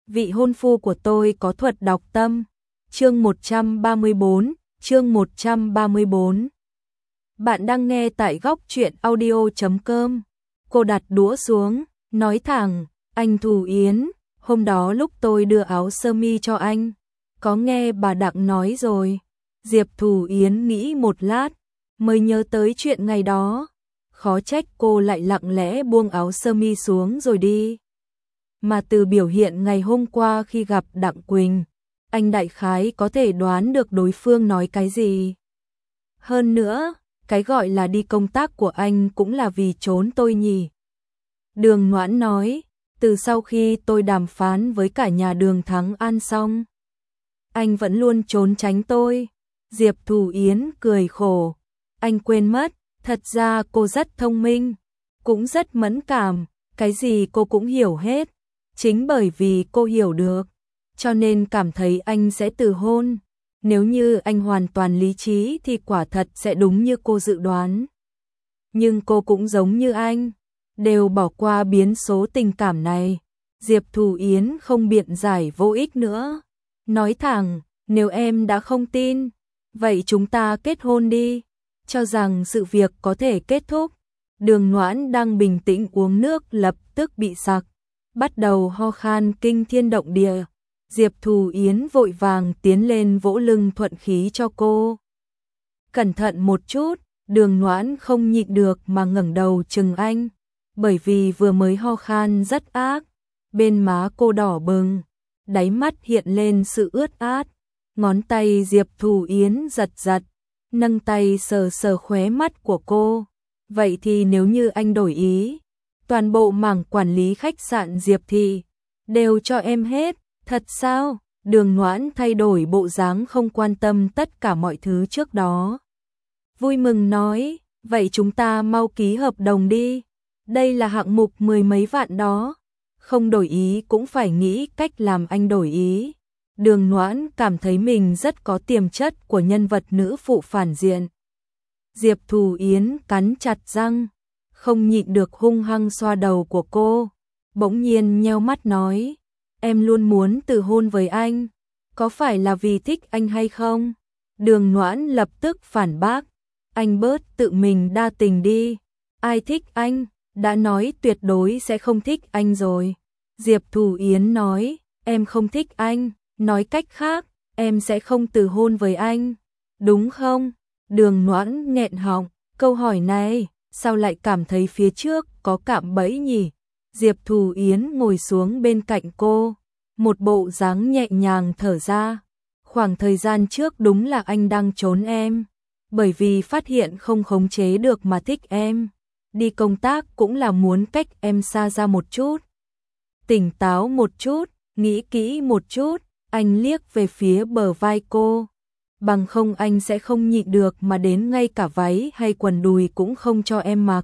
vị hôn phu của tôi có thuật đọc tâm. Chương 134. Bạn đang nghe tại góc truyện audio.com. Cô đặt đũa xuống, nói thẳng, anh Thủ Yến, hôm đó lúc tôi đưa áo sơ mi cho anh, có nghe bà Đặng nói rồi. Diệp Thủ Yến nghĩ một lát, mới nhớ tới chuyện ngày đó. Khó trách cô lại lặng lẽ buông áo sơ mi xuống rồi đi. Mà từ biểu hiện ngày hôm qua khi gặp Đặng Quỳnh, anh đại khái có thể đoán được đối phương nói cái gì. Hơn nữa, cái gọi là đi công tác của anh cũng là vì trốn tôi nhỉ. Đường Noãn nói, từ sau khi tôi đàm phán với cả nhà Đường Thắng An xong, anh vẫn luôn trốn tránh tôi. Diệp Thủ Yến cười khổ, anh quên mất, thật ra cô rất thông minh, cũng rất mẫn cảm, cái gì cô cũng hiểu hết. Chính bởi vì cô hiểu được, cho nên cảm thấy anh sẽ từ hôn. Nếu như anh hoàn toàn lý trí thì quả thật sẽ đúng như cô dự đoán. Nhưng cô cũng giống như anh, đều bỏ qua biến số tình cảm này. Diệp Thủ Yến không biện giải vô ích nữa. Nói thẳng, nếu em đã không tin, vậy chúng ta kết hôn đi. Cho rằng sự việc có thể kết thúc. Đường Noãn đang bình tĩnh uống nước lập tức bị sặc, bắt đầu ho khan kinh thiên động địa. Diệp Thủ Yến vội vàng tiến lên vỗ lưng thuận khí cho cô. Cẩn thận một chút, Đường Noãn không nhịn được mà ngẩng đầu chừng anh, bởi vì vừa mới ho khan rất ác, bên má cô đỏ bừng, đáy mắt hiện lên sự ướt át. Ngón tay Diệp Thủ Yến giật giật, nâng tay sờ sờ khóe mắt của cô. Vậy thì nếu như anh đổi ý, toàn bộ mảng quản lý khách sạn Diệp Thị đều cho em hết. Thật sao? Đường Noãn thay đổi bộ dáng không quan tâm tất cả mọi thứ trước đó. Vui mừng nói, vậy chúng ta mau ký hợp đồng đi. Đây là hạng mục 10 mấy vạn đó. Không đổi ý cũng phải nghĩ cách làm anh đổi ý. Đường Noãn cảm thấy mình rất có tiềm chất của nhân vật nữ phụ phản diện. Diệp Thủ Yến cắn chặt răng, không nhịn được hung hăng xoa đầu của cô. Bỗng nhiên nheo mắt nói, em luôn muốn từ hôn với anh, có phải là vì thích anh hay không? Đường Noãn lập tức phản bác, anh bớt tự mình đa tình đi, ai thích anh, đã nói tuyệt đối sẽ không thích anh rồi. Diệp Thủ Yến nói, em không thích anh, nói cách khác, em sẽ không từ hôn với anh, đúng không? Đường Noãn nghẹn họng, câu hỏi này, sao lại cảm thấy phía trước có cạm bẫy nhỉ? Diệp Thủ Yến ngồi xuống bên cạnh cô, một bộ dáng nhẹ nhàng thở ra. Khoảng thời gian trước đúng là anh đang trốn em, bởi vì phát hiện không khống chế được mà thích em. Đi công tác cũng là muốn cách em xa ra một chút. Tỉnh táo một chút, nghĩ kỹ một chút, anh liếc về phía bờ vai cô. Bằng không anh sẽ không nhịn được mà đến ngay cả váy hay quần đùi cũng không cho em mặc.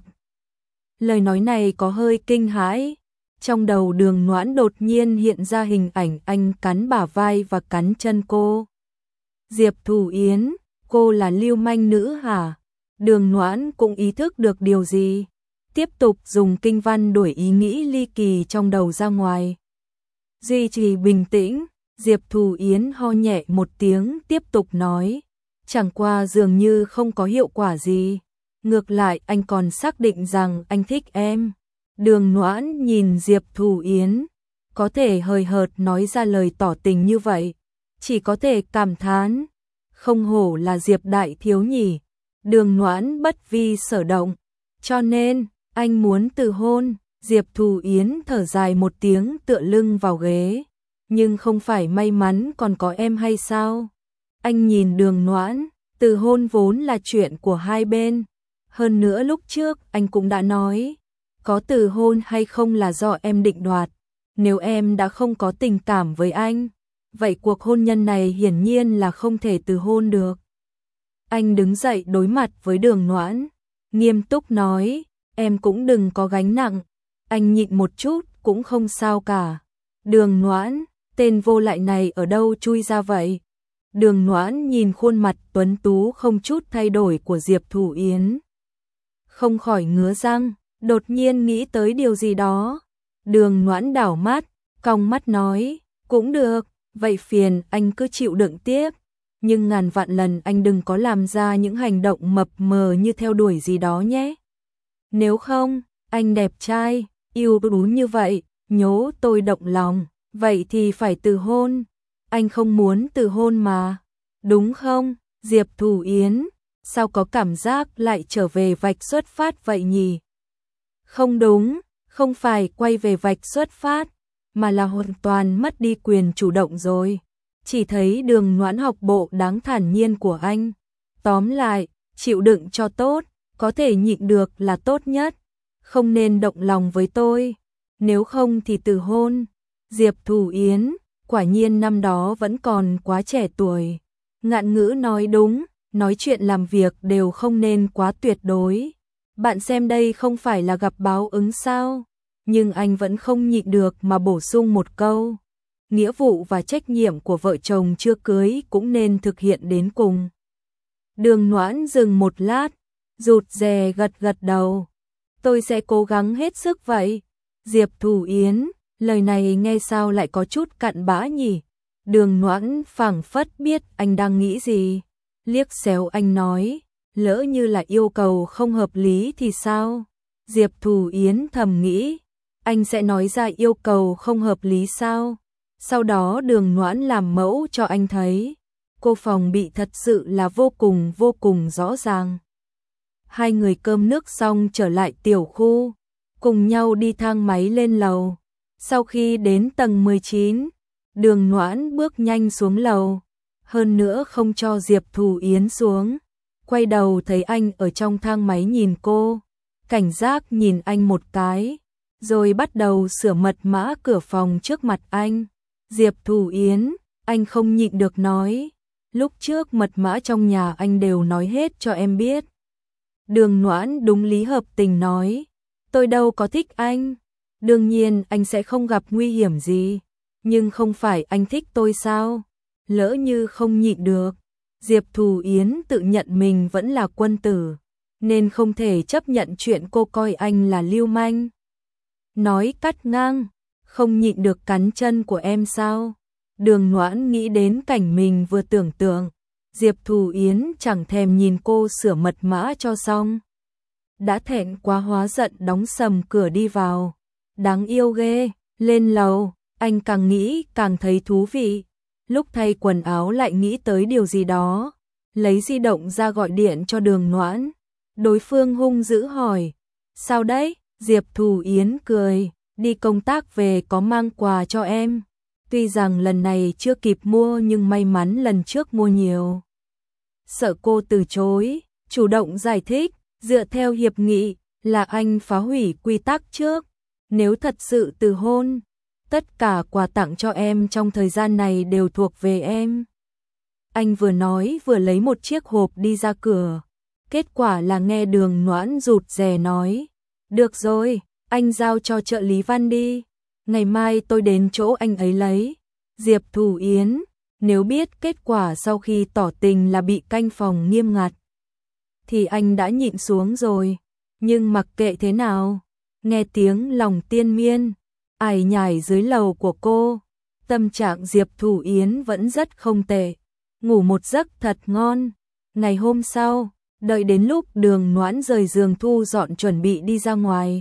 Lời nói này có hơi kinh hãi. Trong đầu Đường Noãn đột nhiên hiện ra hình ảnh anh cắn bả vai và cắn chân cô. Diệp Thủ Yến, cô là lưu manh nữ hả? Đường Noãn cũng ý thức được điều gì. Tiếp tục dùng kinh văn đuổi ý nghĩ ly kỳ trong đầu ra ngoài. Duy trì bình tĩnh, Diệp Thủ Yến ho nhẹ một tiếng tiếp tục nói. Chẳng qua dường như không có hiệu quả gì. Ngược lại anh còn xác định rằng anh thích em. Đường Noãn nhìn Diệp Thủ Yến, có thể hời hợt nói ra lời tỏ tình như vậy, chỉ có thể cảm thán, không hổ là Diệp đại thiếu nhỉ. Đường Noãn bất vi sở động, cho nên, anh muốn từ hôn. Diệp Thủ Yến thở dài một tiếng tựa lưng vào ghế, nhưng không phải may mắn còn có em hay sao? Anh nhìn Đường Noãn, từ hôn vốn là chuyện của hai bên, hơn nữa lúc trước anh cũng đã nói, có từ hôn hay không là do em định đoạt. Nếu em đã không có tình cảm với anh, vậy cuộc hôn nhân này hiển nhiên là không thể từ hôn được. Anh đứng dậy đối mặt với Đường Noãn, nghiêm túc nói, em cũng đừng có gánh nặng, anh nhịn một chút cũng không sao cả. Đường Noãn, tên vô lại này ở đâu chui ra vậy? Đường Noãn nhìn khuôn mặt tuấn tú không chút thay đổi của Diệp Thủ Yến, không khỏi ngứa răng, đột nhiên nghĩ tới điều gì đó. Đường Noãn đảo mắt, cong mắt nói, Cũng được, vậy phiền anh cứ chịu đựng tiếp. Nhưng ngàn vạn lần anh đừng có làm ra những hành động mập mờ như theo đuổi gì đó nhé. Nếu không, anh đẹp trai, yêu đú như vậy, nhố tôi động lòng, vậy thì phải từ hôn. Anh không muốn từ hôn mà, đúng không, Diệp Thủ Yến? Sao có cảm giác lại trở về vạch xuất phát vậy nhỉ? Không đúng, không phải quay về vạch xuất phát, mà là hoàn toàn mất đi quyền chủ động rồi. Chỉ thấy Đường Noãn học bộ đáng thản nhiên của anh. Tóm lại, chịu đựng cho tốt, có thể nhịn được là tốt nhất. Không nên động lòng với tôi, nếu không thì từ hôn. Diệp Thủ Yến, quả nhiên năm đó vẫn còn quá trẻ tuổi. Ngạn ngữ nói đúng, nói chuyện làm việc đều không nên quá tuyệt đối. Bạn xem đây không phải là gặp báo ứng sao? Nhưng anh vẫn không nhịn được mà bổ sung một câu. Nghĩa vụ và trách nhiệm của vợ chồng chưa cưới cũng nên thực hiện đến cùng. Đường Noãn dừng một lát, rụt rè gật gật đầu. Tôi sẽ cố gắng hết sức vậy. Diệp Thủ Yến, lời này nghe sao lại có chút cặn bã nhỉ? Đường Noãn phảng phất biết anh đang nghĩ gì. Liếc xéo anh nói, lỡ như là yêu cầu không hợp lý thì sao? Diệp Thủ Yến thầm nghĩ, anh sẽ nói ra yêu cầu không hợp lý sao? Sau đó Đường Noãn làm mẫu cho anh thấy. Cô phòng bị thật sự là vô cùng rõ ràng. Hai người cơm nước xong trở lại tiểu khu, cùng nhau đi thang máy lên lầu. Sau khi đến tầng 19, Đường Noãn bước nhanh xuống lầu, hơn nữa không cho Diệp Thủ Yến xuống. Quay đầu thấy anh ở trong thang máy nhìn cô, cảnh giác nhìn anh một cái, rồi bắt đầu sửa mật mã cửa phòng trước mặt anh. Diệp Thủ Yến, anh không nhịn được nói, lúc trước mật mã trong nhà anh đều nói hết cho em biết. Đường Noãn đúng lý hợp tình nói, tôi đâu có thích anh, đương nhiên anh sẽ không gặp nguy hiểm gì, nhưng không phải anh thích tôi sao? Lỡ như không nhịn được, Diệp Thủ Yến tự nhận mình vẫn là quân tử, nên không thể chấp nhận chuyện cô coi anh là lưu manh. Nói cắt ngang, không nhịn được cắn chân của em sao? Đường Noãn nghĩ đến cảnh mình vừa tưởng tượng, Diệp Thủ Yến chẳng thèm nhìn cô sửa mật mã cho xong. Đã thẹn quá hóa giận đóng sầm cửa đi vào. Đáng yêu ghê, lên lầu, anh càng nghĩ càng thấy thú vị. Lúc thay quần áo lại nghĩ tới điều gì đó, lấy di động ra gọi điện cho Đường Noãn. Đối phương hung dữ hỏi, sao đấy? Diệp Thủ Yến cười, đi công tác về có mang quà cho em. Tuy rằng lần này chưa kịp mua nhưng may mắn lần trước mua nhiều. Sợ cô từ chối, chủ động giải thích, dựa theo hiệp nghị là anh phá hủy quy tắc trước. Nếu thật sự từ hôn, tất cả quà tặng cho em trong thời gian này đều thuộc về em. Anh vừa nói vừa lấy một chiếc hộp đi ra cửa. Kết quả là nghe Đường Noãn rụt rè nói, được rồi, anh giao cho trợ lý Văn đi. Ngày mai tôi đến chỗ anh ấy lấy. Diệp Thủ Yến, nếu biết kết quả sau khi tỏ tình là bị canh phòng nghiêm ngặt, thì anh đã nhịn xuống rồi. Nhưng mặc kệ thế nào, nghe tiếng lòng tiên miên, ải nhải dưới lầu của cô, tâm trạng Diệp Thủ Yến vẫn rất không tệ. Ngủ một giấc thật ngon. Ngày hôm sau, đợi đến lúc Đường Noãn rời giường thu dọn chuẩn bị đi ra ngoài,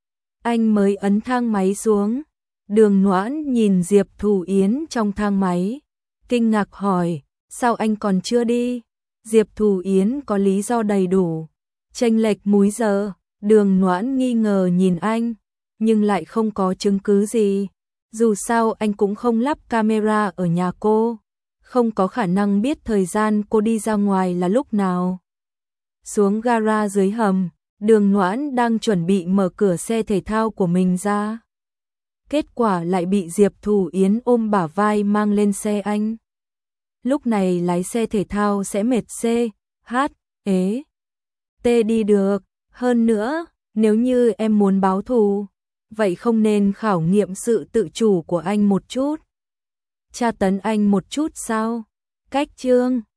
anh mới ấn thang máy xuống. Đường Noãn nhìn Diệp Thủ Yến trong thang máy, kinh ngạc hỏi, sao anh còn chưa đi? Diệp Thủ Yến có lý do đầy đủ. Chênh lệch múi giờ. Đường Noãn nghi ngờ nhìn anh, nhưng lại không có chứng cứ gì. Dù sao anh cũng không lắp camera ở nhà cô, không có khả năng biết thời gian cô đi ra ngoài là lúc nào. Xuống gara dưới hầm, Đường Noãn đang chuẩn bị mở cửa xe thể thao của mình ra. Kết quả lại bị Diệp Thủ Yến ôm bả vai mang lên xe anh. Lúc này lái xe thể thao sẽ mệt T đi được. Hơn nữa, nếu như em muốn báo thù, vậy không nên khảo nghiệm sự tự chủ của anh một chút? Tra tấn anh một chút sao? Cách chương